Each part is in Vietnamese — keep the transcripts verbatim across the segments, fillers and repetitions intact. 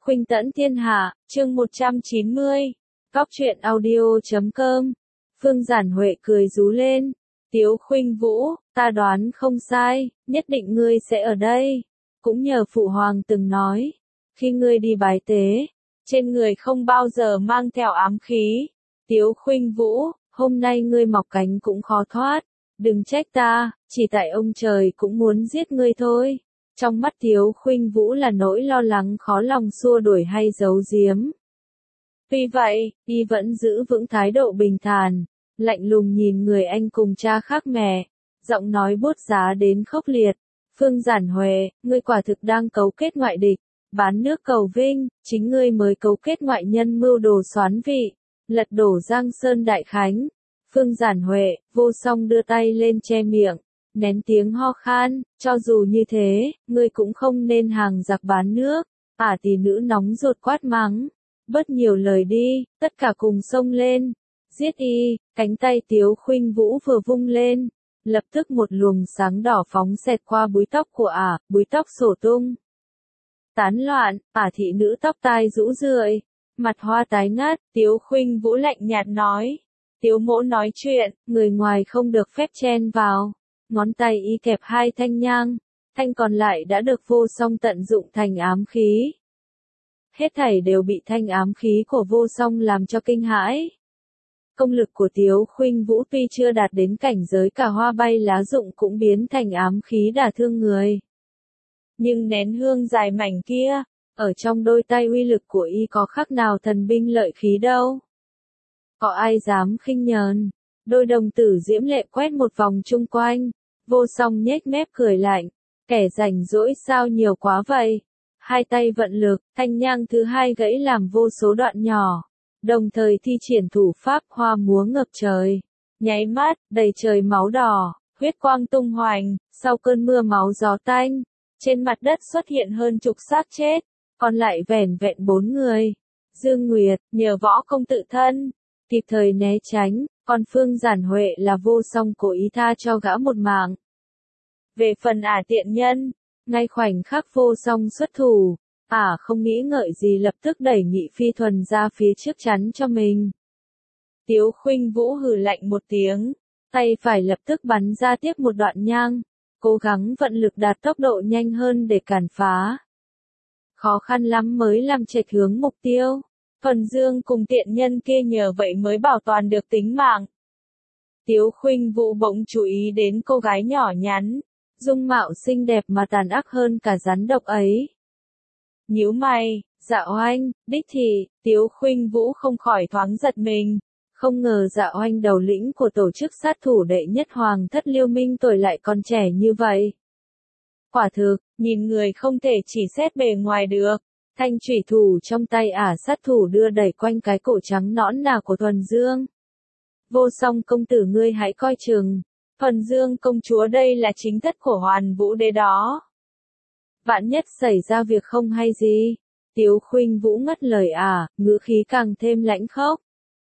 Khuynh tẫn thiên hạ, chương một trăm chín mươi. Góc truyện audio chấm com. Phương Giản Huệ cười rú lên. Tiếu Khuynh Vũ, ta đoán không sai, nhất định ngươi sẽ ở đây. Cũng nhờ Phụ Hoàng từng nói, khi ngươi đi bái tế, trên người không bao giờ mang theo ám khí. Tiếu Khuynh Vũ, hôm nay ngươi mọc cánh cũng khó thoát. Đừng trách ta, chỉ tại ông trời cũng muốn giết ngươi thôi. Trong mắt Tiếu Khuynh Vũ là nỗi lo lắng khó lòng xua đuổi hay giấu giếm. Tuy vậy, y vẫn giữ vững thái độ bình thản, lạnh lùng nhìn người anh cùng cha khác mẹ, giọng nói buốt giá đến khốc liệt. Phương Giản Huệ, ngươi quả thực đang cấu kết ngoại địch, bán nước cầu vinh, chính ngươi mới cấu kết ngoại nhân mưu đồ soán vị, lật đổ Giang Sơn Đại Khánh. Phương Giản Huệ, Vô Song đưa tay lên che miệng, nén tiếng ho khan, cho dù như thế, ngươi cũng không nên hàng giặc bán nước. Ả tỷ nữ nóng ruột quát mắng, bớt nhiều lời đi, tất cả cùng xông lên, giết y. Cánh tay Tiếu Khuynh Vũ vừa vung lên, lập tức một luồng sáng đỏ phóng xẹt qua búi tóc của Ả, búi tóc xổ tung, tán loạn. Ả thị nữ tóc tai rũ rượi, mặt hoa tái ngắt. Tiếu Khuynh Vũ lạnh nhạt nói, Tiếu mỗ nói chuyện, người ngoài không được phép chen vào. Ngón tay y kẹp hai thanh nhang, thanh còn lại đã được Vô Song tận dụng thành ám khí. Hết thảy đều bị thanh ám khí của Vô Song làm cho kinh hãi. Công lực của Tiếu Khuynh Vũ tuy chưa đạt đến cảnh giới cả hoa bay lá rụng cũng biến thành ám khí đả thương người. Nhưng nén hương dài mảnh kia, ở trong đôi tay uy lực của y có khác nào thần binh lợi khí đâu. Có ai dám khinh nhờn. Đôi đồng tử diễm lệ quét một vòng chung quanh. Vô Song nhếch mép cười lạnh, kẻ rảnh rỗi sao nhiều quá vậy. Hai tay vận lực, thanh nhang thứ hai gãy làm vô số đoạn nhỏ, đồng thời thi triển thủ pháp hoa múa ngập trời. Nháy mắt, đầy trời máu đỏ, huyết quang tung hoành. Sau cơn mưa máu gió tanh, trên mặt đất xuất hiện hơn chục xác chết, còn lại vẻn vẹn bốn người. Dương Nguyệt, nhờ võ công tự thân, kịp thời né tránh, còn Phương Giản Huệ là Vô Song cố ý tha cho gã một mạng. Về phần Ả tiện nhân, ngay khoảnh khắc Vô Song xuất thủ, Ả không nghĩ ngợi gì lập tức đẩy Nghị Phi Thuần ra phía trước chắn cho mình. Tiếu Khuynh Vũ hừ lạnh một tiếng, tay phải lập tức bắn ra tiếp một đoạn nhang, cố gắng vận lực đạt tốc độ nhanh hơn để cản phá. Khó khăn lắm mới làm chệch hướng mục tiêu. Thuần Dương cùng tiện nhân kia nhờ vậy mới bảo toàn được tính mạng. Tiếu Khuynh Vũ bỗng chú ý đến cô gái nhỏ nhắn, dung mạo xinh đẹp mà tàn ác hơn cả rắn độc ấy. Nhíu mày, Dạ Oanh, đích thị. Tiếu Khuynh Vũ không khỏi thoáng giật mình, không ngờ Dạ Oanh đầu lĩnh của tổ chức sát thủ đệ nhất Hoàng thất Liêu Minh tuổi lại còn trẻ như vậy. Quả thực, nhìn người không thể chỉ xét bề ngoài được. Thanh chủy thủ trong tay Ả sát thủ đưa đẩy quanh cái cổ trắng nõn nà của Thuần Dương. Vô Song công tử ngươi hãy coi chừng, Thuần Dương công chúa đây là chính thất của Hoàn Vũ đế đó. Vạn nhất xảy ra việc không hay gì. Tiếu Khuynh Vũ ngắt lời Ả, ngữ khí càng thêm lãnh khốc.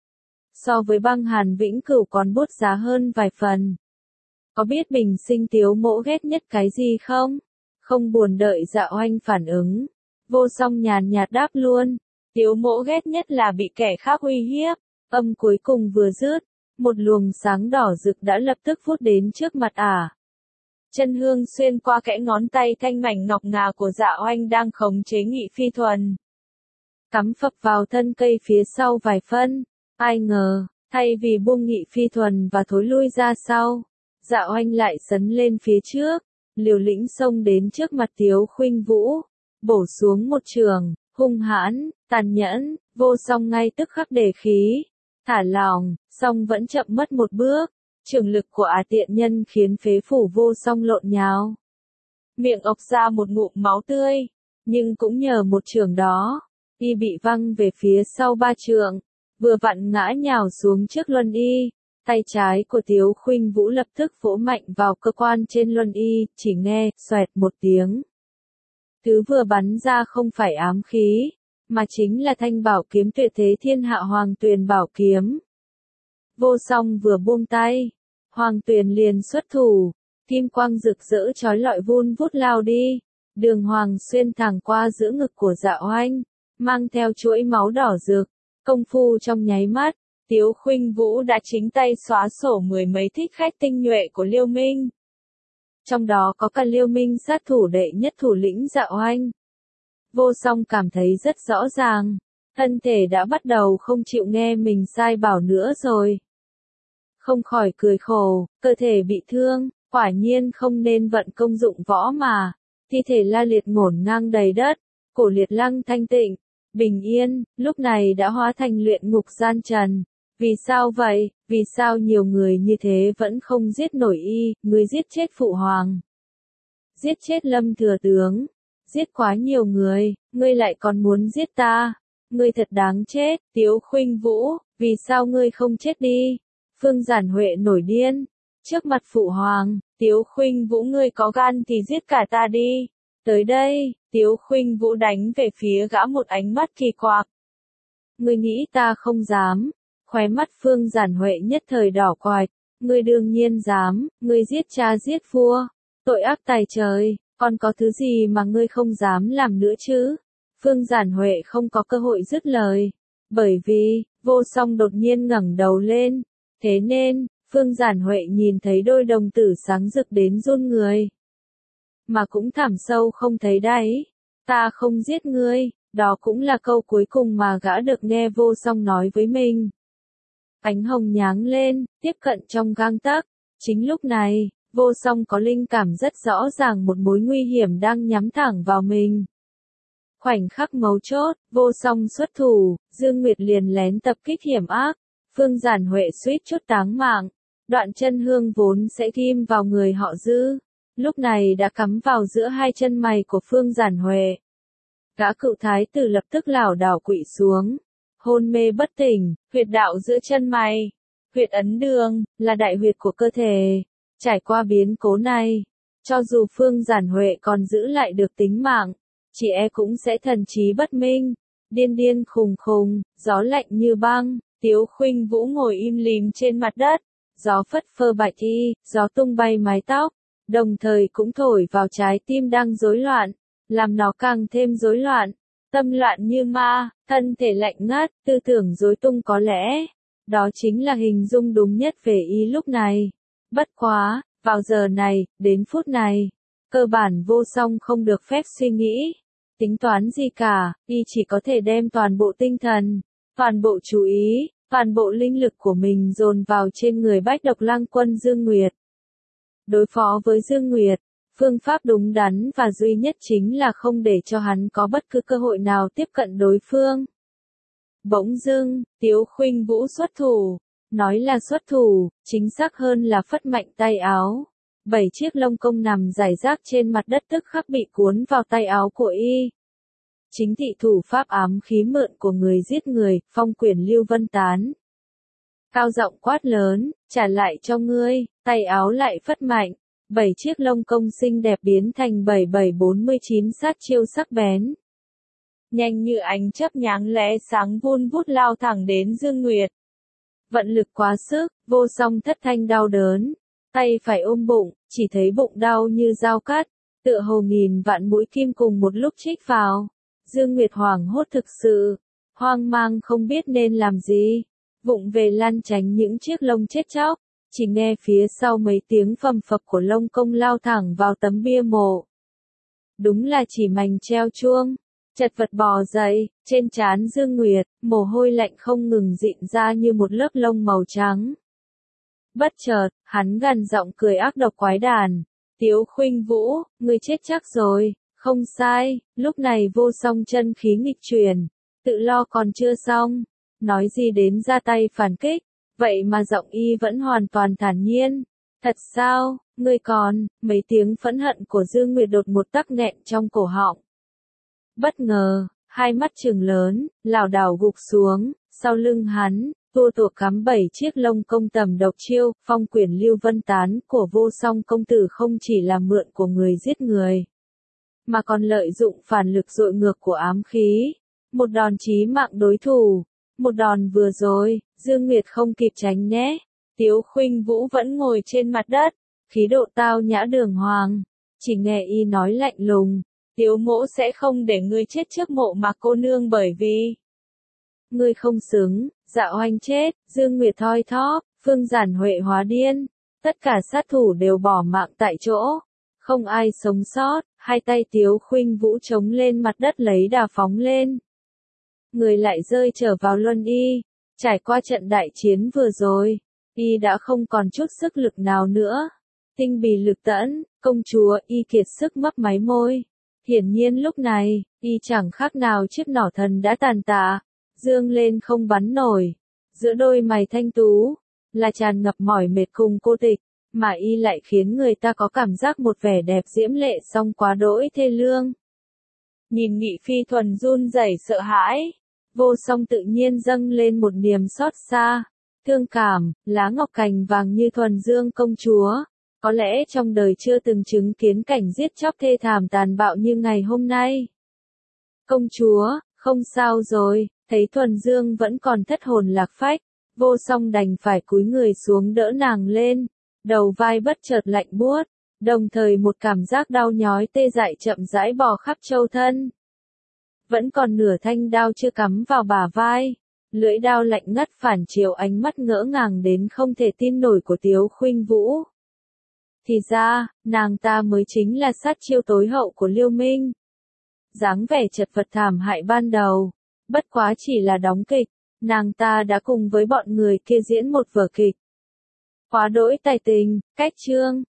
So với băng hàn vĩnh cửu còn bút giá hơn vài phần. Có biết bình sinh Tiếu mỗ ghét nhất cái gì không? Không buồn đợi Dạ Oanh phản ứng, Vô Song nhàn nhạt đáp luôn, Tiếu mỗ ghét nhất là bị kẻ khác uy hiếp. Âm cuối cùng vừa dứt, một luồng sáng đỏ rực đã lập tức vút đến trước mặt Ả. Chân hương xuyên qua kẽ ngón tay thanh mảnh ngọc ngà của Dạ Oanh đang khống chế Nghị Phi Thuần, cắm phập vào thân cây phía sau vài phân. Ai ngờ, thay vì buông Nghị Phi Thuần và thối lui ra sau, Dạ Oanh lại sấn lên phía trước, liều lĩnh xông đến trước mặt Tiếu Khuynh Vũ, bổ xuống một trường, hung hãn, tàn nhẫn. Vô Song ngay tức khắc đề khí, thả lỏng, song vẫn chậm mất một bước. Trường lực của Ả tiện nhân khiến phế phủ Vô Song lộn nhào, miệng ộc ra một ngụm máu tươi, nhưng cũng nhờ một trường đó, y bị văng về phía sau ba trượng, vừa vặn ngã nhào xuống trước luân y. Tay trái của Tiếu Khuynh Vũ lập tức vỗ mạnh vào cơ quan trên luân y, chỉ nghe xoẹt một tiếng. Thứ vừa bắn ra không phải ám khí, mà chính là thanh bảo kiếm tuyệt thế thiên hạ Hoàng Tuyền bảo kiếm. Vô Song vừa buông tay, Hoàng Tuyền liền xuất thủ, kim quang rực rỡ chói lọi vun vút lao đi, đường hoàng xuyên thẳng qua giữa ngực của Dạ Oanh, mang theo chuỗi máu đỏ rực, công phu trong nháy mắt, Tiếu Khuynh Vũ đã chính tay xóa sổ mười mấy thích khách tinh nhuệ của Liêu Minh. Trong đó có cả Liêu Minh sát thủ đệ nhất thủ lĩnh Dạ Oanh. Vô Song cảm thấy rất rõ ràng, thân thể đã bắt đầu không chịu nghe mình sai bảo nữa rồi. Không khỏi cười khổ, cơ thể bị thương, quả nhiên không nên vận công dụng võ mà. Thi thể La Liệt ngổn ngang đầy đất, cổ Liệt Lăng thanh tịnh, bình yên, lúc này đã hóa thành luyện ngục gian trần. Vì sao vậy, vì sao nhiều người như thế vẫn không giết nổi y, người giết chết phụ hoàng. Giết chết Lâm thừa tướng, giết quá nhiều người, ngươi lại còn muốn giết ta. Ngươi thật đáng chết, Tiếu Khuynh Vũ, vì sao ngươi không chết đi? Phương Giản Huệ nổi điên, trước mặt phụ hoàng, Tiếu Khuynh Vũ ngươi có gan thì giết cả ta đi. Tới đây, Tiếu Khuynh Vũ đánh về phía gã một ánh mắt kỳ quặc. Ngươi nghĩ ta không dám? Khóe mắt Phương Giản Huệ nhất thời đỏ quạch, ngươi đương nhiên dám, ngươi giết cha giết vua, tội ác tày trời, còn có thứ gì mà ngươi không dám làm nữa chứ? Phương Giản Huệ không có cơ hội dứt lời, bởi vì, Vô Song đột nhiên ngẩng đầu lên, thế nên, Phương Giản Huệ nhìn thấy đôi đồng tử sáng rực đến run người. Mà cũng thẳm sâu không thấy đáy, ta không giết ngươi, đó cũng là câu cuối cùng mà gã được nghe Vô Song nói với mình. Ánh hồng nháng lên, tiếp cận trong gang tấc. Chính lúc này, Vô Song có linh cảm rất rõ ràng một mối nguy hiểm đang nhắm thẳng vào mình. Khoảnh khắc mấu chốt, Vô Song xuất thủ, Dương Nguyệt liền lén tập kích hiểm ác. Phương Giản Huệ suýt chút táng mạng. Đoạn chân hương vốn sẽ ghim vào người họ Dư, lúc này đã cắm vào giữa hai chân mày của Phương Giản Huệ. Gã cựu thái tử lập tức lảo đảo quỵ xuống, hôn mê bất tỉnh, huyệt đạo giữa chân mày, huyệt ấn đường, là đại huyệt của cơ thể. Trải qua biến cố này, cho dù Phương Giản Huệ còn giữ lại được tính mạng, chị e cũng sẽ thần trí bất minh, điên điên khùng khùng, gió lạnh như băng. Tiếu Khuynh Vũ ngồi im lìm trên mặt đất, gió phất phơ bạch y, gió tung bay mái tóc, đồng thời cũng thổi vào trái tim đang rối loạn, làm nó càng thêm rối loạn, tâm loạn như ma, thân thể lạnh ngắt, tư tưởng rối tung có lẽ. Đó chính là hình dung đúng nhất về y lúc này. Bất quá, vào giờ này, đến phút này, cơ bản Vô Song không được phép suy nghĩ, tính toán gì cả, y chỉ có thể đem toàn bộ tinh thần, toàn bộ chú ý, toàn bộ linh lực của mình dồn vào trên người Bách Độc Lang Quân Dương Nguyệt. Đối phó với Dương Nguyệt, phương pháp đúng đắn và duy nhất chính là không để cho hắn có bất cứ cơ hội nào tiếp cận đối phương. Bỗng dưng, Tiếu Khuynh Vũ xuất thủ, nói là xuất thủ, chính xác hơn là phất mạnh tay áo. Bảy chiếc lông công nằm rải rác trên mặt đất tức khắc bị cuốn vào tay áo của y. Chính thị thủ pháp ám khí mượn của người giết người, phong quyển Lưu Vân Tán. Cao giọng quát lớn, trả lại cho ngươi, tay áo lại phất mạnh. Bảy chiếc lông công xinh đẹp biến thành bảy bảy bốn mươi chín sát chiêu sắc bén. Nhanh như ánh chớp nháng lóe sáng vun vút lao thẳng đến Dương Nguyệt. Vận lực quá sức, Vô Song thất thanh đau đớn. Tay phải ôm bụng, chỉ thấy bụng đau như dao cắt, tựa hồ nghìn vạn mũi kim cùng một lúc chích vào. Dương Nguyệt hoảng hốt thực sự, hoang mang không biết nên làm gì, vụng về lăn tránh những chiếc lông chết chóc, chỉ nghe phía sau mấy tiếng phầm phập của lông công lao thẳng vào tấm bia mộ. Đúng là chỉ mảnh treo chuông, chật vật bò dậy, trên trán Dương Nguyệt, mồ hôi lạnh không ngừng rịn ra như một lớp lông màu trắng. Bất chợt, hắn gằn giọng cười ác độc quái đản, Tiếu Khuynh Vũ, ngươi chết chắc rồi. Không sai, lúc này Vô Song chân khí nghịch chuyển, tự lo còn chưa xong, nói gì đến ra tay phản kích, vậy mà giọng y vẫn hoàn toàn thản nhiên. Thật sao, ngươi còn, mấy tiếng phẫn hận của Dương Nguyệt đột một tắc nghẹn trong cổ họng. Bất ngờ, hai mắt trừng lớn, lảo đảo gục xuống, sau lưng hắn, tua tủa cắm bảy chiếc lông công tầm độc chiêu, phong quyển Lưu Vân Tán của Vô Song công tử không chỉ là mượn của người giết người, mà còn lợi dụng phản lực dội ngược của ám khí, một đòn chí mạng đối thủ, một đòn vừa rồi, Dương Nguyệt không kịp tránh né, Tiếu Khuynh Vũ vẫn ngồi trên mặt đất, khí độ tao nhã đường hoàng, chỉ nghe y nói lạnh lùng, Tiếu mỗ sẽ không để ngươi chết trước mộ Mạc cô nương bởi vì ngươi không xứng. Dạ Oanh chết, Dương Nguyệt thoi thóp, Phương Giản Huệ hóa điên, tất cả sát thủ đều bỏ mạng tại chỗ, không ai sống sót. Hai tay Tiếu Khuynh Vũ chống lên mặt đất lấy đà phóng lên. Người lại rơi trở vào luân y. Trải qua trận đại chiến vừa rồi, y đã không còn chút sức lực nào nữa. Tinh bì lực tẫn, công chúa, y kiệt sức mấp máy môi. Hiển nhiên lúc này, y chẳng khác nào chiếc nỏ thần đã tàn tạ, dương lên không bắn nổi. Giữa đôi mày thanh tú, là tràn ngập mỏi mệt cùng cô tịch, mà y lại khiến người ta có cảm giác một vẻ đẹp diễm lệ song quá đỗi thê lương. Nhìn Nghị Phi Thuần run rẩy sợ hãi, Vô Song tự nhiên dâng lên một niềm xót xa, thương cảm. Lá ngọc cành vàng như Thuần Dương công chúa, có lẽ trong đời chưa từng chứng kiến cảnh giết chóc thê thảm tàn bạo như ngày hôm nay. Công chúa, không sao rồi. Thấy Thuần Dương vẫn còn thất hồn lạc phách, Vô Song đành phải cúi người xuống đỡ nàng lên, đầu vai bất chợt lạnh buốt, đồng thời một cảm giác đau nhói tê dại chậm rãi bò khắp châu thân. Vẫn còn nửa thanh đao chưa cắm vào bả vai, lưỡi đao lạnh ngắt phản chiếu ánh mắt ngỡ ngàng đến không thể tin nổi của Tiếu Khuynh Vũ. Thì ra, nàng ta mới chính là sát chiêu tối hậu của Liêu Minh. Dáng vẻ chật vật thảm hại ban đầu, bất quá chỉ là đóng kịch, nàng ta đã cùng với bọn người kia diễn một vở kịch. Quá đỗi tài tình, cách chương.